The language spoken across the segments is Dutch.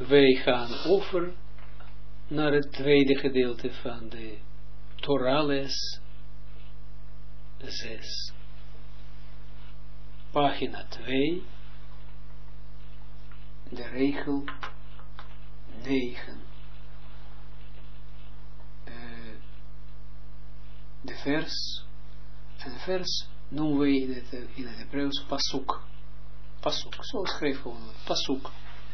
Wij gaan over naar het tweede gedeelte van de Torah-les 6. Pagina 2, de regel 9. De vers, en vers noemen we in het Hebreeuws pasuk. Pasuk, zo schreef gewoon pasuk.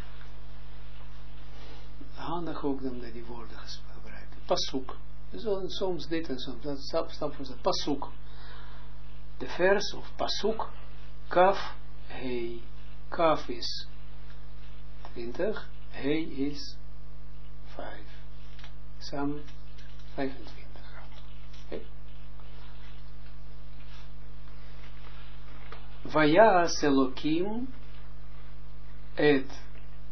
Handig ook dan die woorden gebruiken. Pasuk. Soms dit en soms dat. Stap voor stap. Pasuk. De vers of pasuk. Kaf, hei. Kaf is 20. Hei is 5. Samen 25. Okay. Vayas Elokim et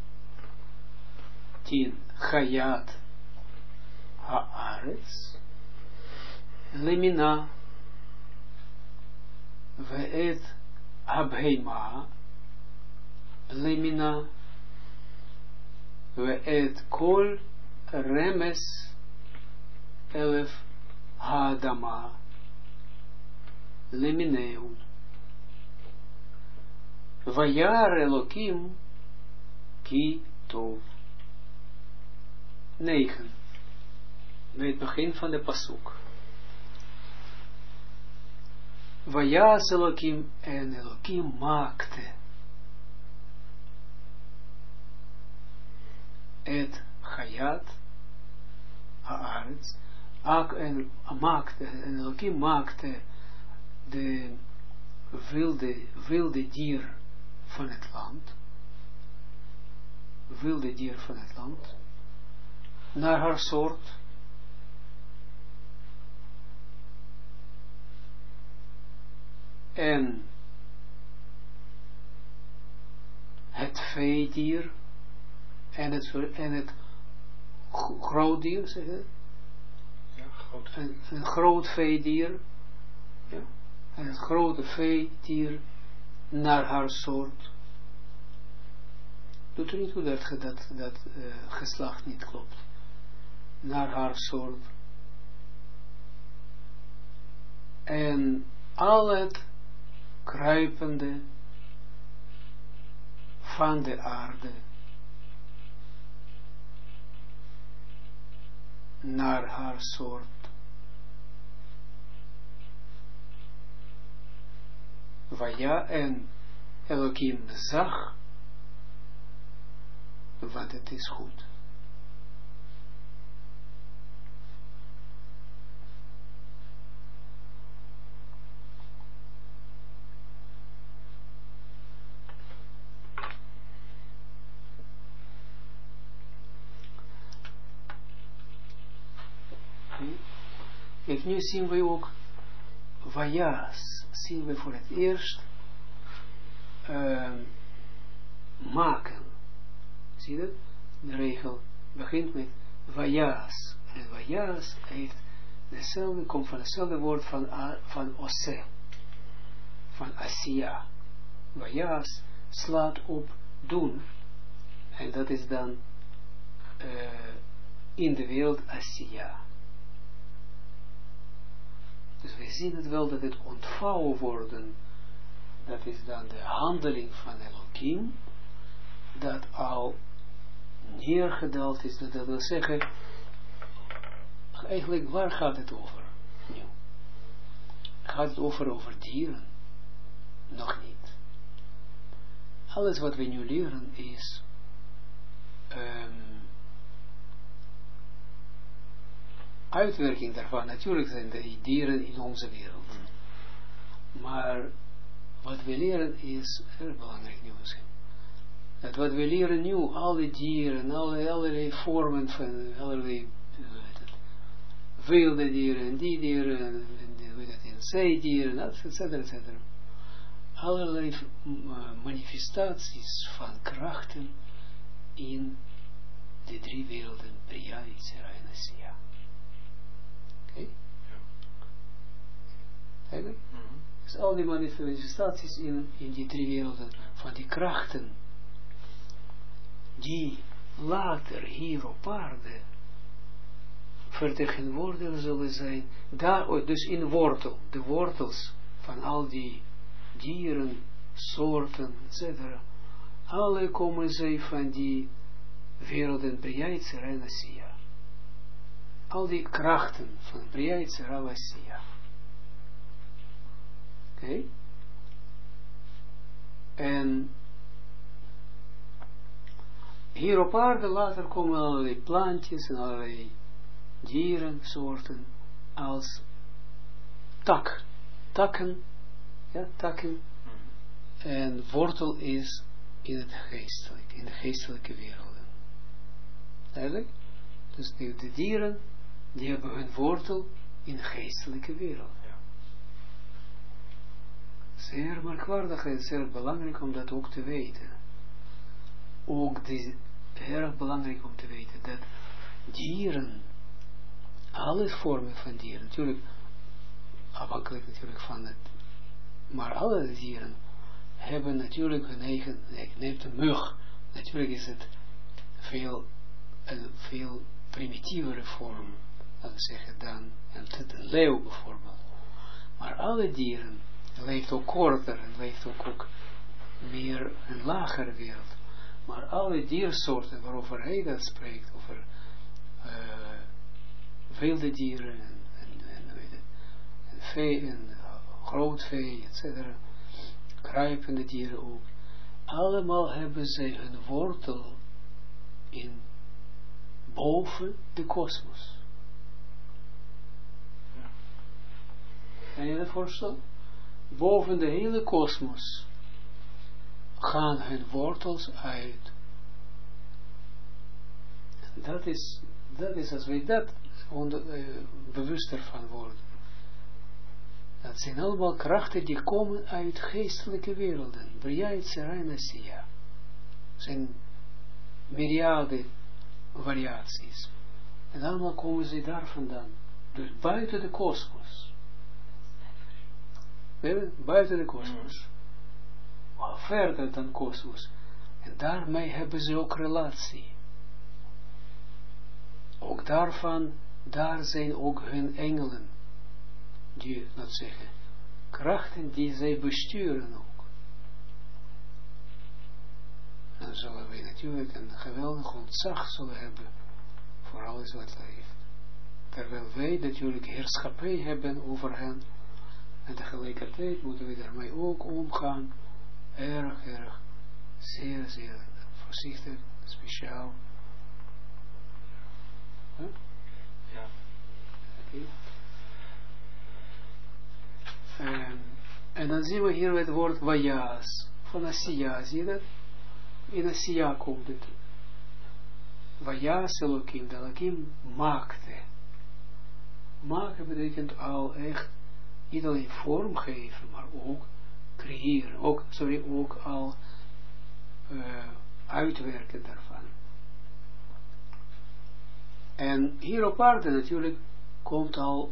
10 Chayat Haaretz Lemina Ve'et Habheima Lemina Ve'et Kol Remes Elef Haadama Lemineu Vayar Elokim Ki Tov 9. Bij het begin van de pasuk. Vayas Elokim en Elokim maakte het Chayat Haaretz en Elokim maakte de wilde dier van het land. Wilde dier van het land. Naar haar soort. En het veedier en het grootdier, zeg je? Ja, groot. Een groot veedier, ja? En het grote veedier naar haar soort. Doet er niet toe dat geslacht niet klopt. Naar haar soort. En al het kruipende van de aarde naar haar soort. Vaya en Elohim zag, want het is goed. Kijk, nu zien we ook Vayas, zien we voor het eerst maken. Zie je dat? De regel begint met Vayas. En Vayas heeft dezelfde, komt van hetzelfde woord van Ose. Van Asiya. Vayas slaat op doen. En dat is dan in de wereld Asiya. Dus we zien het wel dat het ontvouwen worden, dat is dan de handeling van Elohim, dat al neergedaald is, dat wil zeggen, eigenlijk waar gaat het over nu? Gaat het over dieren? Nog niet. Alles wat we nu leren is uitwerking daarvan. Natuurlijk zijn de dieren in onze wereld. Maar wat we leren is heel belangrijk nu misschien. Dat wat we leren nu, alle dieren, allerlei vormen van allerlei wilde dieren, die dieren, zeedieren, etc. Allerlei manifestaties van krachten in de drie werelden, Bria, Yitzhak en Asiya. Oké? Eigenlijk? Dus al die manifestaties in die drie werelden, van die krachten, die later hier op aarde vertegenwoordigd zullen zijn, daar, dus in wortel, de wortels van al die dieren, soorten, etc. Alle komen zij van die werelden Bria Yetzira en Asiya. Al die krachten van Bria Yetzira en Asiya. Oké? En hier op aarde later komen allerlei plantjes en allerlei dieren, soorten, als takken, ja, takken, en wortel is in het geestelijke, in de geestelijke werelden. Duidelijk? Dus de dieren, die hebben hun wortel in de geestelijke wereld. Ja. Zeer merkwaardig en zeer belangrijk om dat ook te weten. Ook erg belangrijk om te weten dat dieren, alle vormen van dieren, natuurlijk, afhankelijk natuurlijk van het, maar alle dieren hebben natuurlijk hun eigen, neemt een mug, natuurlijk is het een veel primitievere vorm, laten we zeggen, dan een leeuw bijvoorbeeld. Maar alle dieren leeft ook korter en leeft ook meer een lagere wereld. Maar alle diersoorten waarover hij dat spreekt, over wilde dieren en vee en groot vee, etc., kruipende dieren ook, allemaal hebben zij hun wortel in boven de kosmos. Kan je dat voorstellen? Boven de hele kosmos gaan hun wortels uit. Dat is als wij dat bewuster van worden. Dat zijn allemaal krachten die komen uit geestelijke werelden. Bria Yetzira en Asiya. Zijn myriade variaties. En allemaal komen ze daar vandaan. Dus buiten de kosmos. Buiten de kosmos. Verder dan kosmos. En daarmee hebben ze ook relatie. Ook daarvan, daar zijn ook hun engelen. Die, laat zeggen, krachten die zij besturen ook. Dan zullen wij natuurlijk een geweldig ontzag zullen hebben voor alles wat leeft. Terwijl wij natuurlijk heerschappij hebben over hen. En tegelijkertijd moeten we daarmee ook omgaan. Erg, zeer, zeer voorzichtig, speciaal. Huh? Ja. Okay. En dan zien we hier het woord Vajas, van Asiya, zie je dat? In Asiya komt het. Vajas Elohim, de Elohim maakte. Maken betekent al echt, niet alleen vormgeven, maar ook creëren, ook al uitwerken daarvan. En hier op aarde natuurlijk komt al,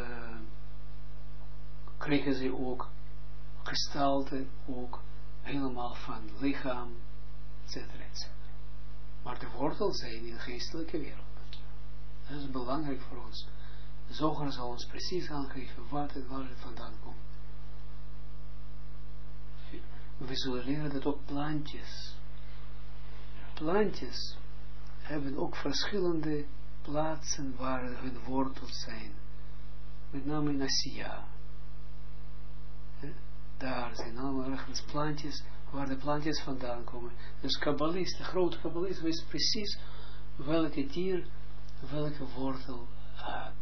kregen ze ook gestalte, ook helemaal van lichaam, etc. etc. Maar de wortels zijn in de geestelijke wereld. Dat is belangrijk voor ons. De Zoger zal ons precies aangeven waar het vandaan komt. We zullen leren dat ook plantjes. Plantjes hebben ook verschillende plaatsen waar hun wortels zijn. Met name in Asiya. Daar zijn allemaal ergens plantjes waar de plantjes vandaan komen. Dus kabbalist, de grote kabbalist wist precies welke dier welke wortel had.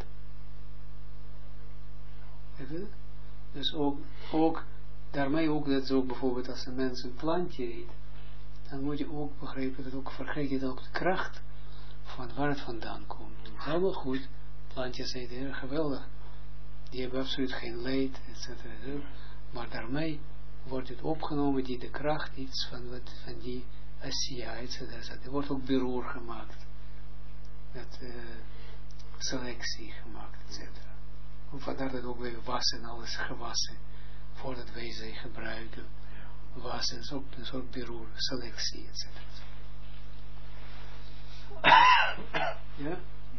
Dus ook daarmee ook, dat is ook bijvoorbeeld als een mens een plantje eet, dan moet je ook begrijpen dat ook vergeet je ook de kracht van waar het vandaan komt. Het is allemaal goed, plantjes eten heel geweldig, die hebben absoluut geen leed, etc. Maar daarmee wordt het opgenomen die de kracht iets van die Asiya, etc. Er wordt ook beroer gemaakt, met selectie gemaakt, etc. Vandaar dat ook wij wassen, alles gewassen, voordat wij ze gebruiken. Wassen is ook een soort beroer, selectie, etc. Ja?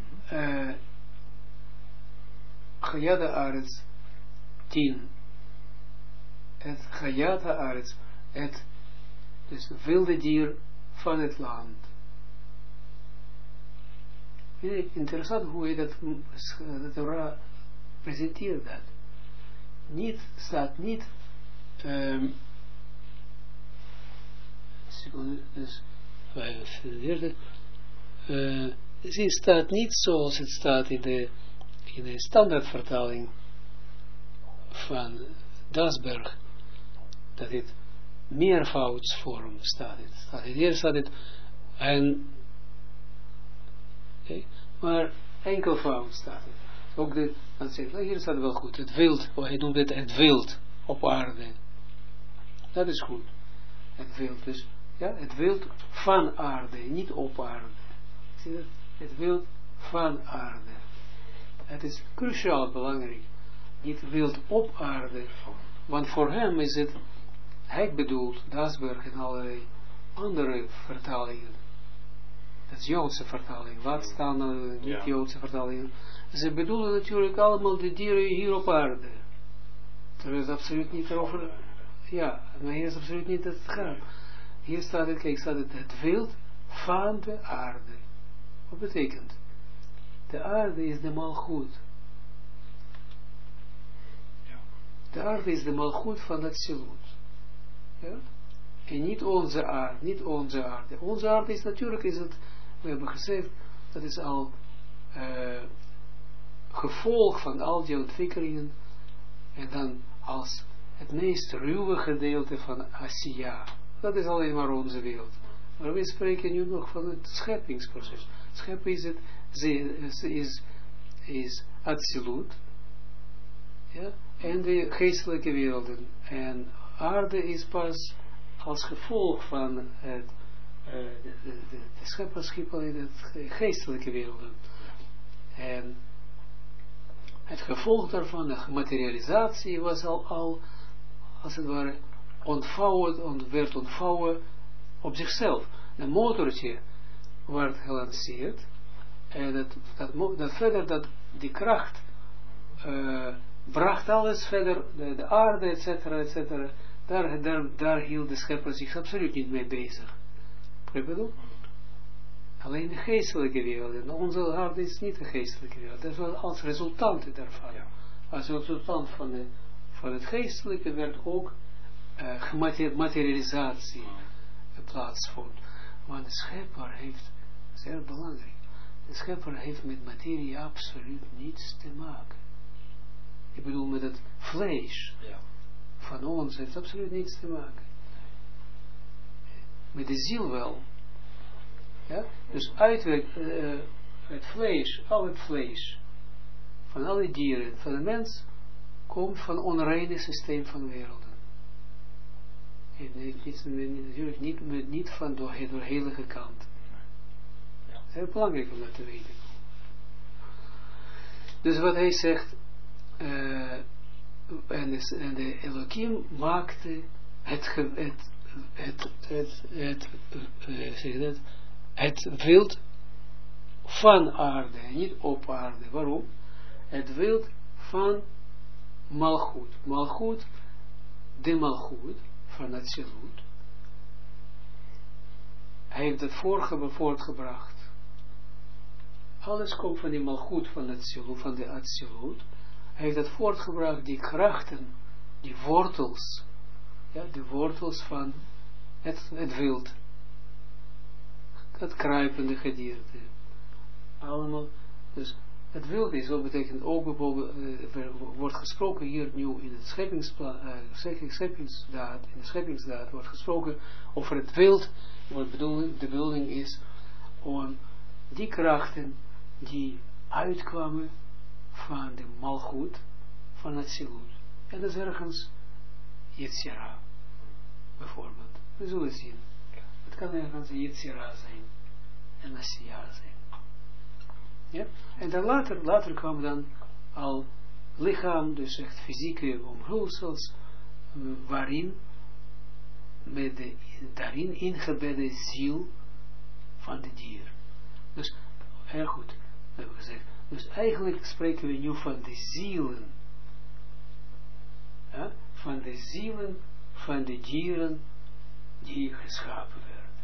Chayat haaretz 10. Het Chayat haaretz, het dus wilde dier van het land. Interessant hoe je dat de Torah presenteert dat. Staat niet seconde, dus 45 het staat niet zoals het staat in de standaardvertaling van Dasberg, dat het meervoudsvorm staat. Hier staat het maar enkelvoud staat het. Ook dan zegt hier staat het wel goed. Het wild, hij noemt het wild op aarde. Dat is goed. Het wild, dus ja, het wild van aarde, niet op aarde. Zie je, het wild van aarde. Het is cruciaal belangrijk. Niet wild op aarde, want voor hem is het, hij bedoelt, Dasberg en allerlei andere vertalingen. Dat is Joodse vertaling. Wat staan niet Joodse vertalingen? Ze bedoelen natuurlijk allemaal de dieren hier op aarde. Terwijl het absoluut niet erover. Ja, maar hier is absoluut niet dat het gaat. Hier staat het, kijk, staat het wild van de aarde. Wat betekent? De aarde is de malgoed. De aarde is de malgoed van het Zilut. Ja? En niet onze aarde, niet onze aarde. Onze aarde is natuurlijk, we hebben gezegd, dat is al gevolg van al die ontwikkelingen. En dan als het meest ruwe gedeelte van Asia. Dat is alleen maar onze wereld. Maar we spreken nu nog van het scheppingsproces. Scheppen is Atsilut. Ja? En de geestelijke werelden. En aarde is pas als gevolg van de schepperschap in het geestelijke werelden. En het gevolg daarvan, de materialisatie, was al als het ware werd ontvouwen op zichzelf. Een motortje werd gelanceerd en dat verder dat die kracht bracht alles verder, de aarde, etc. Daar hield de schepper zich absoluut niet mee bezig. Alleen de geestelijke wereld. En onze aarde is niet de geestelijke wereld. Dat is wel als resultant daarvan. Als resultant van het geestelijke werd ook materialisatie plaatsvond. Want de schepper heeft, zeer belangrijk, de schepper heeft met materie absoluut niets te maken. Ik bedoel met het vlees van ons heeft absoluut niets te maken. Met de ziel wel. Ja? Dus het vlees, al het vlees van alle dieren, van de mens, komt van een onreine systeem van werelden. En natuurlijk niet van door heilige kant. Het is heel belangrijk om dat te weten. Dus wat hij zegt, en de Elohim maakte het wild van aarde, niet op aarde. Waarom? Het wild van malgoed. Malgoed, de malgoed van het Zilut. Hij heeft het voortgebracht. Alles komt van die malgoed van het Zilut, van de Atsilut. Hij heeft het voortgebracht, die krachten, die wortels, ja, de wortels van het wild. Het kruipende gedierte. Allemaal. Dus het wild is, wat betekent ook bijvoorbeeld, wordt gesproken hier nu in het scheppingsdaad wordt gesproken over het wild. Wat de bedoeling is om die krachten die uitkwamen van de malgoed van het Zilut. En dat is ergens Yetzira, bijvoorbeeld. We zullen zien. Het kan ergens Yetzira zijn en Asiya zijn. Ja? En dan later kwam dan al lichaam, dus echt fysieke omhulsels, waarin met de daarin ingebedde ziel van de dier. Dus Heel goed, hebben we gezegd. Dus eigenlijk spreken we nu van de zielen. Ja? Van de zielen van de dieren die geschapen werden.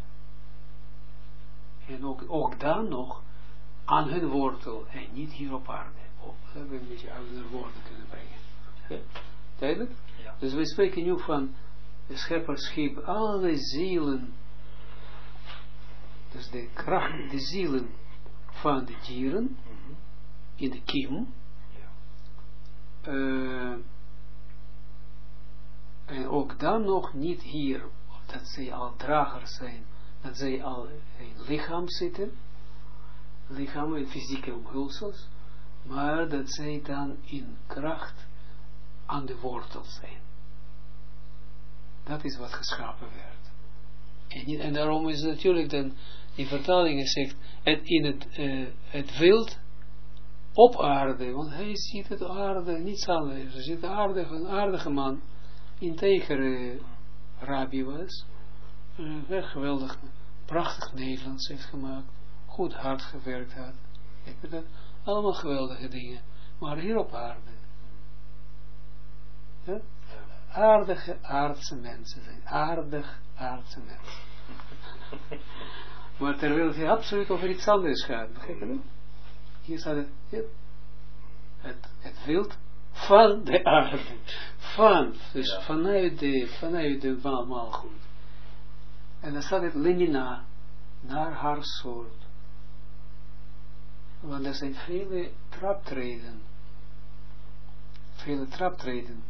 En ook dan nog aan hun wortel en niet hier op aarde. Dat we een beetje andere woorden kunnen brengen. Ja? Duidelijk? Ja. Dus we spreken nu van de schepperschip, alle zielen. Dus de kracht, de zielen van de dieren in de kiem. Ja. En ook dan nog niet hier, dat zij al dragers zijn, dat zij al in lichaam zitten, lichaam en fysieke omhulsels, maar dat zij dan in kracht aan de wortel zijn. Dat is wat geschapen werd. En daarom is het natuurlijk dan, die vertalingen zegt, het wild op aarde, want hij ziet het aarde, niets anders. Hij ziet een aardige man, integere rabbi was, geweldig, prachtig Nederlands heeft gemaakt, goed hard gewerkt had. Dat, allemaal geweldige dingen, maar hier op aarde. Ja? Aardige aardse mensen zijn, aardig aardse mensen. Maar terwijl het absoluut over iets anders gaat, begrijp je dat? Hier staat het wild van de aarde. Dus ja. vanuit de maalgoed. En dan staat het lemina, naar haar soort. Want er zijn vele traptreden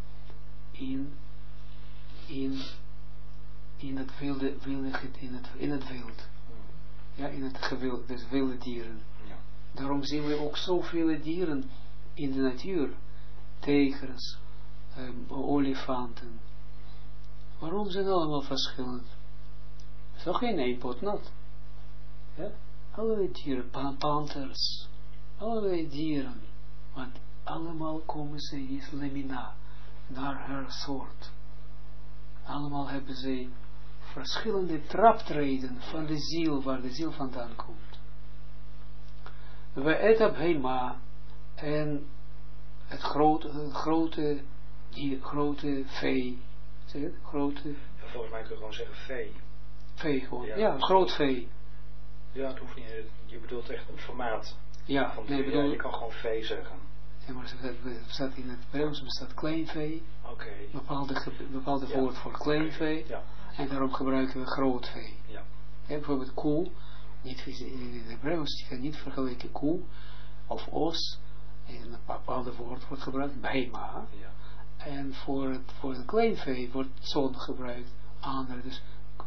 in het wilde, in het wild. Ja, in het gewild, dus wilde dieren. Ja. Daarom zien we ook zoveel dieren in de natuur. Tijgers, olifanten. Waarom zijn allemaal verschillend? Het is toch geen eenpot nat. Ja? Allerlei dieren, panthers, allerlei dieren. Want allemaal komen ze is lemina, naar haar soort. Allemaal hebben ze verschillende traptreden van de ziel, waar de ziel vandaan komt. We etab heima en het grote vee. Zeg het? Grote. Ja, volgens mij kun je gewoon zeggen vee. Vee gewoon, ja groot vee. Ja, het hoeft niet. Je bedoelt echt een formaat. Ja, je kan gewoon vee zeggen. Ja, maar er staat in het Hebreeuws bestaat klein vee. Oké. Bepaalde woord voor klein vee. Ja. En daarom gebruiken we groot vee. Ja. Ja, bijvoorbeeld koe. Niet, in het Hebreeuws je kan niet vergelijken koe of os. En een bepaalde woord wordt gebruikt, behema. Ja. En voor het klein vee wordt zo'n gebruikt. Andere, dus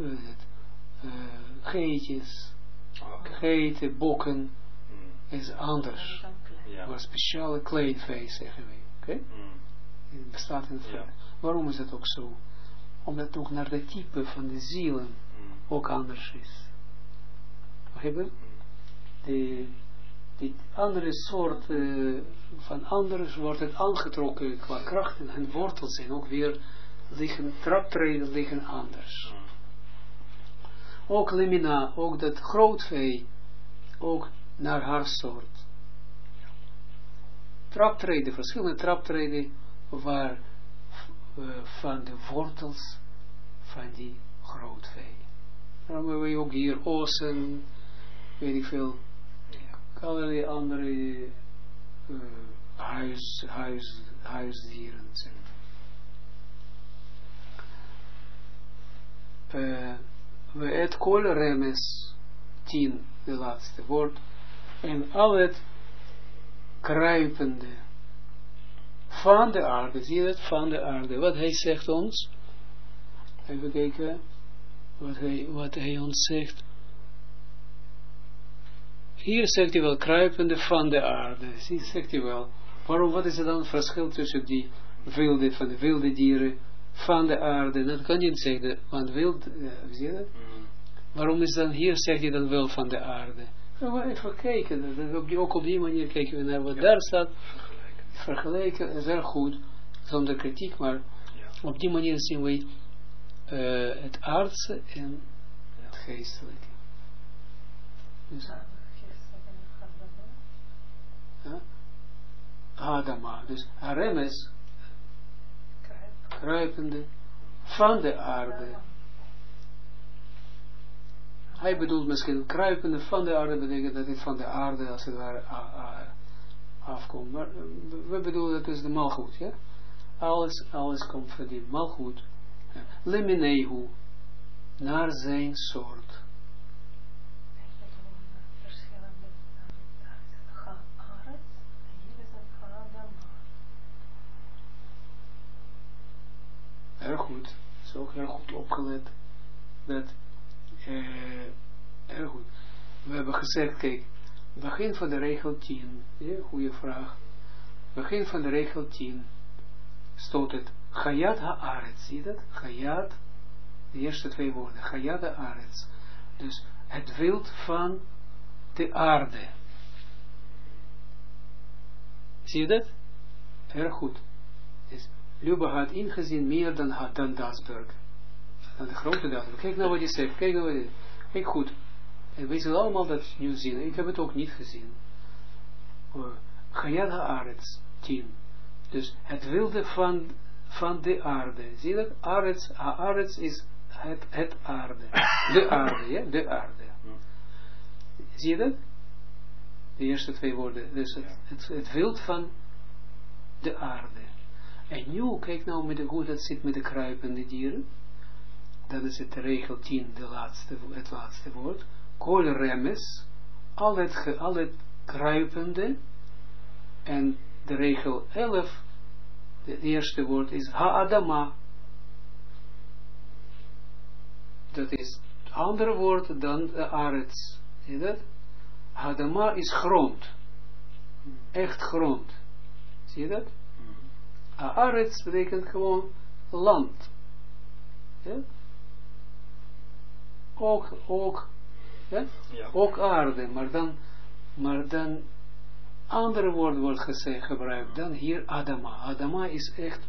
geitjes, geiten, bokken, is anders. Ja. Maar speciale klein vee zeggen we. Oké? Het bestaat in het Waarom is dat ook zo? Omdat het ook naar de type van de zielen ook anders is. Begrijp je? Die andere soort van anders wordt het aangetrokken qua kracht en hun wortels zijn ook weer traptreden liggen anders. Ook lemina, ook dat grootvee, ook naar haar soort. Traptreden, verschillende traptreden waar van de wortels van die grootvee. Dan hebben we ook hier ossen, weet ik veel, allerlei andere huisdieren. We het koolremes 10, de laatste woord, en al het kruipende van de aarde, zie je dat, van de aarde, wat hij zegt ons, even kijken, wat hij ons zegt, hier zegt hij wel, kruipende van de aarde, zie, zegt hij wel, waarom, wat is er dan het verschil tussen die wilde, van de wilde dieren, van de aarde, dat kan je niet zeggen, want wild, zie je dat, waarom is dan, hier zegt hij dan wel van de aarde, even kijken, ook op die manier kijken we naar wat daar staat, vergelijken is erg goed, zonder kritiek, maar op die manier zien we het aardse en het geestelijke. Dus, Adama. Dus harem is kruipende van de aarde. Hij bedoelt misschien kruipende van de aarde, betekent dat dit van de aarde als het ware afkomt. Maar we bedoelen dat is de malgoed, ja? Alles komt van die malgoed. Ja. Leminehu, naar zijn soort. Erg goed. Het is ook heel goed opgelet. Dat, erg goed. We hebben gezegd, kijk, begin van de regel 10. Ja, goede vraag. Begin van de regel 10. Stoot het Chayat haaretz. Zie je dat? Chayat, de eerste twee woorden. Chayat haaretz. Dus het wild van de aarde. Zie je dat? Erg goed. Dus Luba had ingezien meer dan Dasberg. Dan de grote Dasberg. Kijk nou wat hij zegt. Kijk nou wat hij zegt. Kijk goed. En wij zullen allemaal dat nu zien. Ik heb het ook niet gezien. Chayat haaretz 10. Dus het wilde van de aarde. Zie je dat? Haaretz is het aarde. De aarde, ja? De aarde. Zie je dat? De eerste twee woorden. Dus het wild van de aarde. En nu, kijk nou hoe dat zit met de kruipende dieren. Dan is het de regel 10, het laatste woord. Kol remes, al het kruipende. En de regel 11, het eerste woord is ha-adama. Dat is het andere woord dan de aretz. Zie je dat? Ha-adama is grond. Echt grond. Zie je dat? Ha-aretz betekent gewoon land. Ja? Ook, ja? Ja. Ook aarde, maar dan andere woord wordt gebruikt dan hier Adama. Adama is echt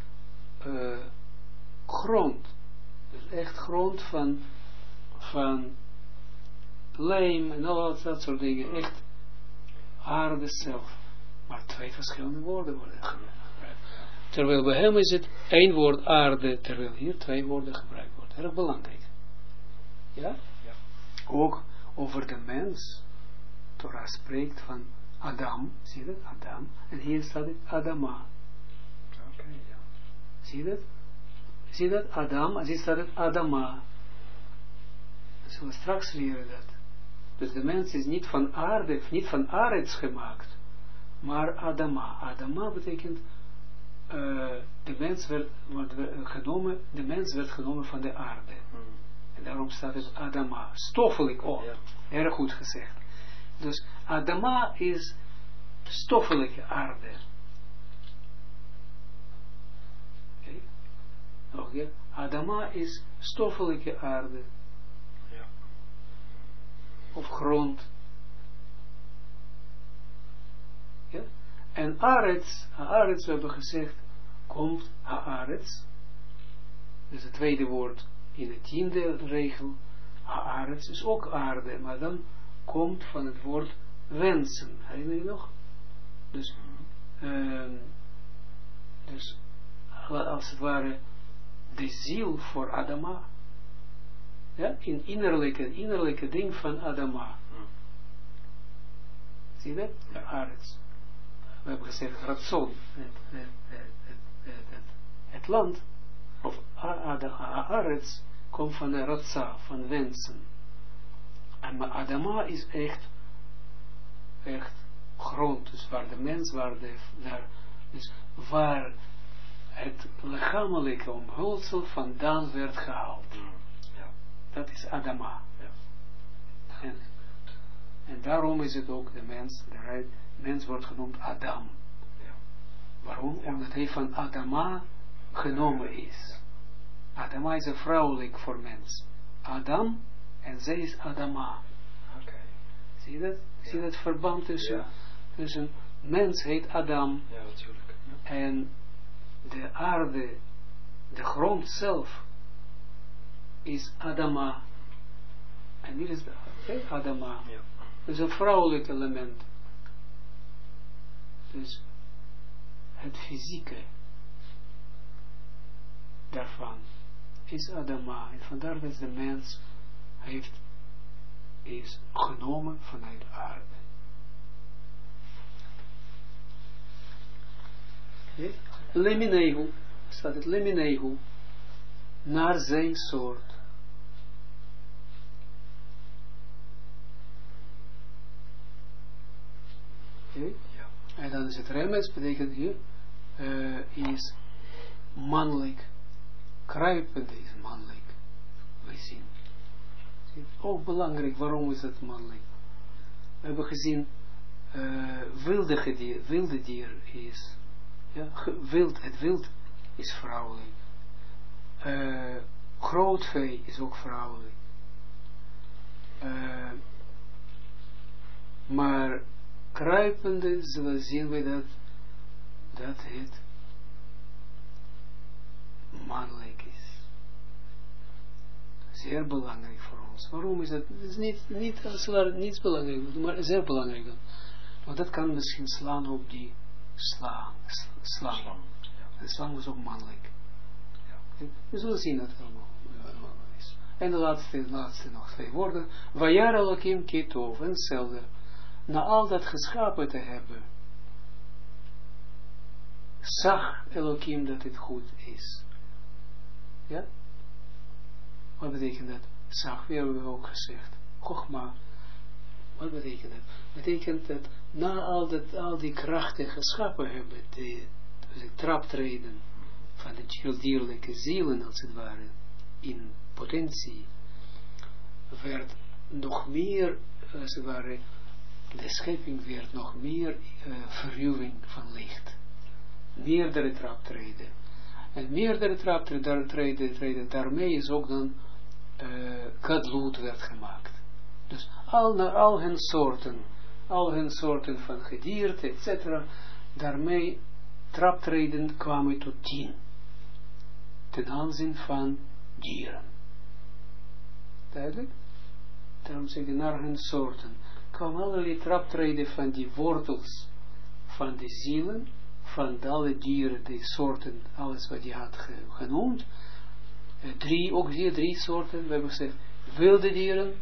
grond. Dus echt grond van lijm en al dat soort dingen. Echt aarde zelf. Maar twee verschillende woorden worden gebruikt. Terwijl bij hem is het één woord aarde, terwijl hier twee woorden gebruikt worden. Erg belangrijk. Ja? Ja. Ook over de mens. Torah spreekt van Adam, zie je dat? Adam. En hier staat het Adama. Oké, ja. Zie je dat? Zie je dat? Adam, en hier staat het Adama. We zullen straks leren dat. Dus de mens is niet van aarde, niet van aards gemaakt, maar Adama. Adama betekent, de mens werd genomen van de aarde. En daarom staat het Adama. Stoffelijk ook. Ja. Erg goed gezegd. Dus Adama is stoffelijke aarde. Okay. Nog een. Adama is stoffelijke aarde. Ja. Of grond. Ja. En Aretz, we hebben gezegd, komt Haaretz. Dus het tweede woord in de 10e regel. Haaretz is ook aarde, maar dan komt van het woord wensen. Herinner je nog? Dus als het ware de ziel voor Adama. Ja, in innerlijke ding van Adama. Zie je dat? De Aretz. We hebben gezegd Ratson. Het land, of Aretz, komt van de Ratsa, van wensen. Maar Adama is echt grond, dus waar de mens, dus waar het lichamelijke omhulsel vandaan werd gehaald. Ja. Dat is Adama. Ja. En daarom is het ook de mens wordt genoemd Adam. Ja. Waarom? Ja. Omdat hij van Adama genomen is. Adama is een vrouwelijk voor mens. Adam en zij is Adama. Okay. Zie je dat? Ja. Zie je dat verband tussen, tussen mens heet Adam. Ja, natuurlijk. Ja. En de aarde, de grond zelf, is Adama. En hier is de Adama. Ja. Dus een vrouwelijk element. dus het fysieke daarvan is Adama. En vandaar dat de mens is genomen vanuit aarde. Okay. Leminegu, staat het Leminegu, naar zijn soort. Okay. Ja. En dan is het remes, betekent hier, is mannelijk, kruipende is mannelijk. We zien. Ook belangrijk, waarom is het mannelijk? We hebben gezien, wilde dier is, ja, het wild is vrouwelijk. Groot vee is ook vrouwelijk. Maar kruipende zullen zien we dat het mannelijk is. Zeer belangrijk voor ons. Waarom is dat? Het is niet belangrijk, maar zeer belangrijk. Want dat kan misschien slaan op die slang. De slang is ook mannelijk. Ja. We zullen zien dat het allemaal is. En de laatste nog 2 woorden. Vayar Elohim Kitov. En hetzelfde. Na al dat geschapen te hebben, zag Elohim dat het goed is. Ja? Wat betekent dat? Zag, we hebben ook gezegd. Chogma. Wat betekent dat? Betekent dat na al die krachten geschapen hebben, de traptreden van de dierlijke zielen, als het ware, in potentie, werd nog meer, als het ware, de schepping werd nog meer verruwing van licht. Meerdere traptreden. En meerdere traptreden, daarmee is ook dan gadlut werd gemaakt. Dus al hun soorten van gedierte, etc. Daarmee traptreden kwamen tot 10. Ten aanzien van dieren. Duidelijk? Daarom zeg je naar hun soorten. Kwamen allerlei traptreden van die wortels van de zielen, van alle dieren, die soorten, alles wat je had genoemd. Ook hier 3 soorten, we hebben gezegd, wilde dieren,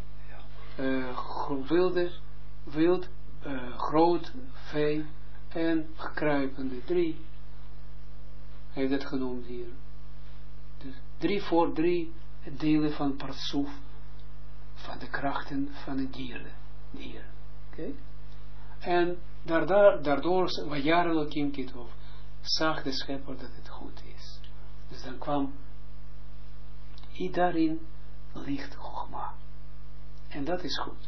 wild, groot, vee en kruipende. 3 heeft dat genoemd hier. Dus 3 delen van parsoef, van de krachten van de dieren. Okay? En daardoor, Vayar Elohim Kitov, zag de schepper dat het goed is. Dus dan kwam daarin licht Chogma. En dat is goed.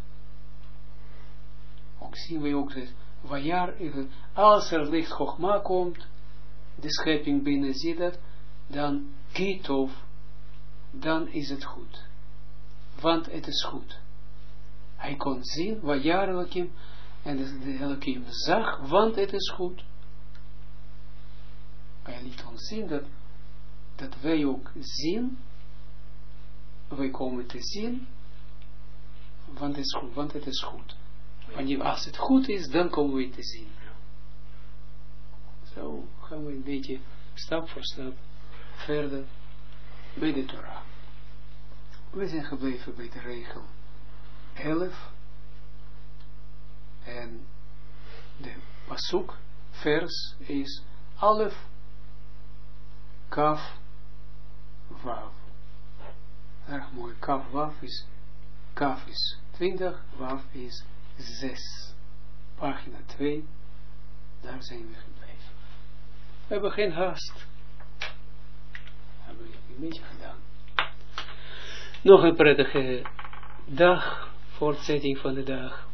Ook zien we ook dat Vayar, als er licht Chogma komt, de schepping binnen ziet dat, dan Kitov, dan is het goed. Want het is goed. Hij kon zien, Vayar Elohim, en de Elohim zag, want het is goed. Hij liet ons zien dat wij ook zien, wij komen te zien, want het is goed. Want als het goed is, dan komen we te zien. Zo gaan we een beetje stap voor stap verder bij de Torah. We zijn gebleven bij de regel 11 en de pasuk vers is Alef Kaf Wav. Erg mooi. Kaf is 20, Wav is 6. Pagina 2. Daar zijn we gebleven. We hebben geen haast. We hebben een beetje gedaan. Nog een prettige dag. Voortzetting van de dag.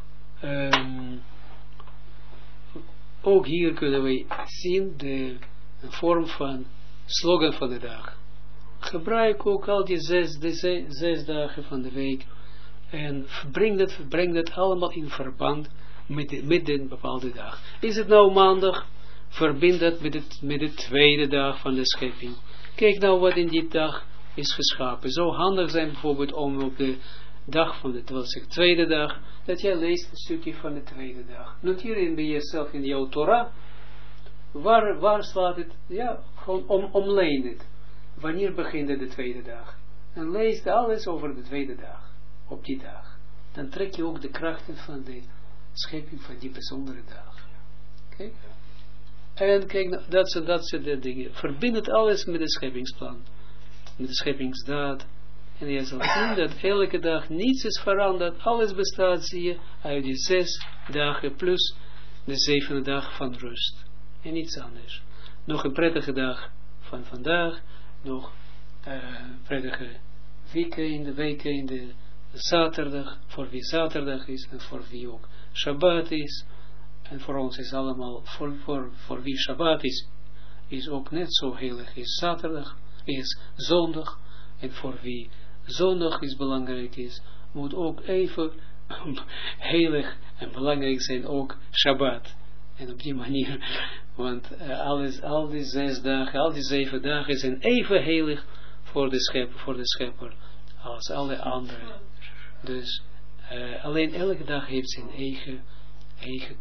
Ook hier kunnen we zien de vorm van slogan van de dag. Gebruik ook al die zes dagen van de week en breng dat allemaal in verband met een bepaalde dag. Is het nou maandag? Verbind dat met de tweede dag van de schepping. Kijk nou wat in die dag is geschapen. Zo handig zijn bijvoorbeeld om op de dag van dat wil zeggen tweede dag, dat jij leest een stukje van de tweede dag. Noteer bij jezelf in jouw Torah, waar slaat het, ja, gewoon omleen het. Wanneer begint de tweede dag? En lees alles over de tweede dag, op die dag. Dan trek je ook de krachten van de schepping van die bijzondere dag. Oké? En kijk, dat zijn de dingen. Verbind het alles met de scheppingsplan. Met de scheppingsdaad. En je zal zien dat elke dag niets is veranderd. Alles bestaat, zie je, uit die 6 dagen plus de 7e dag van rust. En niets anders. Nog een prettige dag van vandaag. Nog prettige weken in de zaterdag. Voor wie zaterdag is en voor wie ook Shabbat is. En voor ons is allemaal, voor wie Shabbat is ook net zo heilig. Is zaterdag, is zondag. En voor wie zondag is belangrijk is, moet ook even heilig en belangrijk zijn ook Shabbat. En op die manier, want al die 6 dagen, al die 7 dagen zijn even heilig voor de schepper als alle anderen. Dus alleen elke dag heeft zijn eigen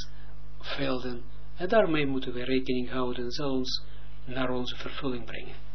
krachtsvelden. En daarmee moeten we rekening houden. Dat zal ons naar onze vervulling brengen.